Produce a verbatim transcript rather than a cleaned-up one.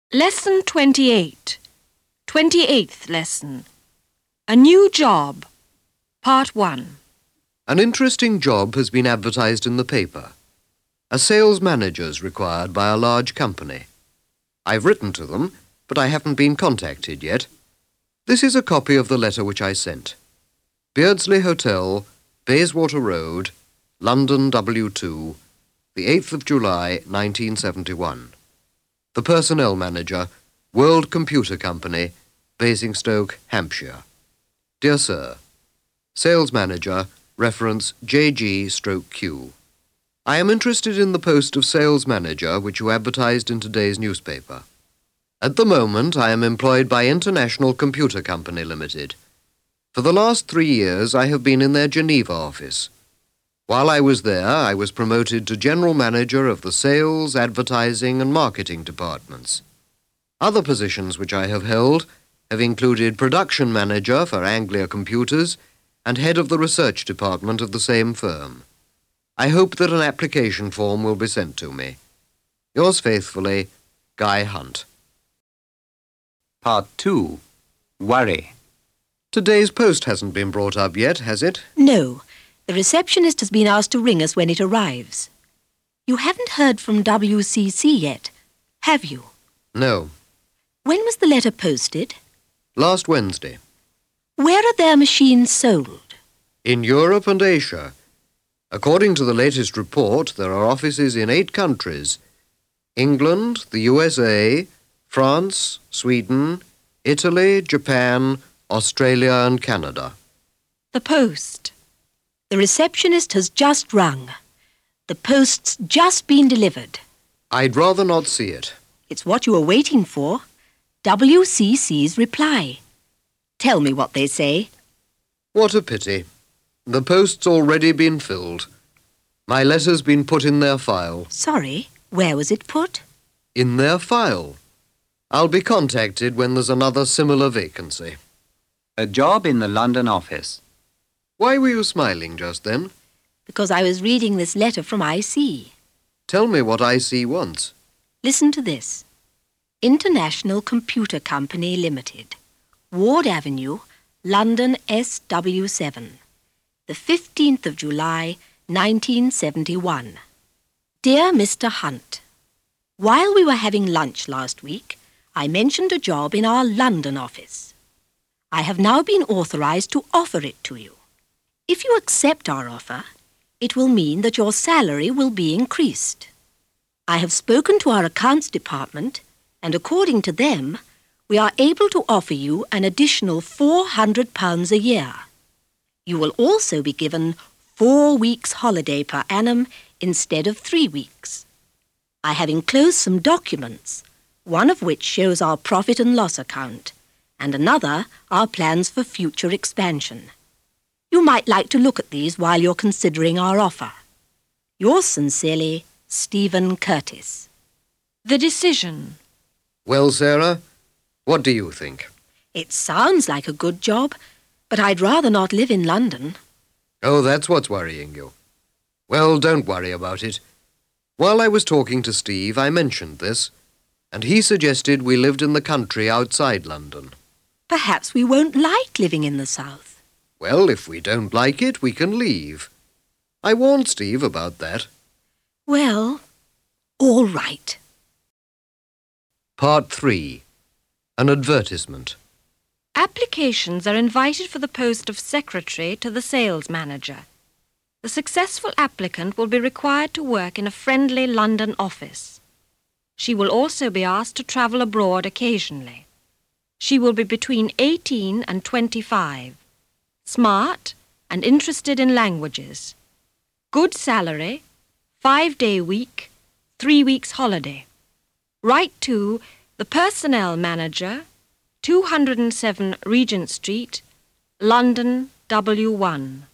Lesson twenty-eight. twenty-eighth lesson. A new job. Part one. An interesting job has been advertised in the paper. A sales manager's required by a large company. I've written to them, but I haven't been contacted yet. This is a copy of the letter which I sent. Beardsley Hotel, Bayswater Road, London W two, the eighth of July, nineteen seventy-one. The personnel manager, World Computer Company, Basingstoke, Hampshire. Dear Sir, Sales Manager, reference J G stroke Q. I am interested in the post of Sales Manager which you advertised in today's newspaper. At the moment I am employed by International Computer Company Limited. For the last three years I have been in their Geneva office. While I was there, I was promoted to General Manager of the Sales, Advertising and Marketing departments. Other positions which I have held have included Production Manager for Anglia Computers and Head of the Research Department of the same firm. I hope that an application form will be sent to me. Yours faithfully, Guy Hunt. Part two. Worry. Today's post hasn't been brought up yet, has it? No. The receptionist has been asked to ring us when it arrives. You haven't heard from W C C yet, have you? No. When was the letter posted? Last Wednesday. Where are their machines sold? In Europe and Asia. According to the latest report, there are offices in eight countries: England, the U S A, France, Sweden, Italy, Japan, Australia and Canada. The post. The receptionist has just rung. The post's just been delivered. I'd rather not see it. It's what you were waiting for. W C C's reply. Tell me what they say. What a pity. The post's already been filled. My letter's been put in their file. Sorry, where was it put? In their file. I'll be contacted when there's another similar vacancy. A job in the London office. Why were you smiling just then? Because I was reading this letter from I C. Tell me what I C wants. Listen to this. International Computer Company Limited, Ward Avenue, London S W seven, the fifteenth of July, nineteen seventy-one. Dear Mister Hunt, while we were having lunch last week, I mentioned a job in our London office. I have now been authorized to offer it to you. If you accept our offer, it will mean that your salary will be increased. I have spoken to our accounts department, and according to them, we are able to offer you an additional four hundred pounds a year. You will also be given four weeks' holiday per annum instead of three weeks. I have enclosed some documents, one of which shows our profit and loss account, and another our plans for future expansion. You might like to look at these while you're considering our offer. Yours sincerely, Stephen Curtis. The decision. Well, Sarah, what do you think? It sounds like a good job, but I'd rather not live in London. Oh, that's what's worrying you. Well, don't worry about it. While I was talking to Steve, I mentioned this, and he suggested we lived in the country outside London. Perhaps we won't like living in the south. Well, if we don't like it, we can leave. I warned Steve about that. Well, all right. Part three. An advertisement. Applications are invited for the post of secretary to the sales manager. The successful applicant will be required to work in a friendly London office. She will also be asked to travel abroad occasionally. She will be between eighteen and twenty-five. Smart and interested in languages. Good salary, five-day week, three weeks holiday. Write to the Personnel Manager, two hundred seven Regent Street, London W one.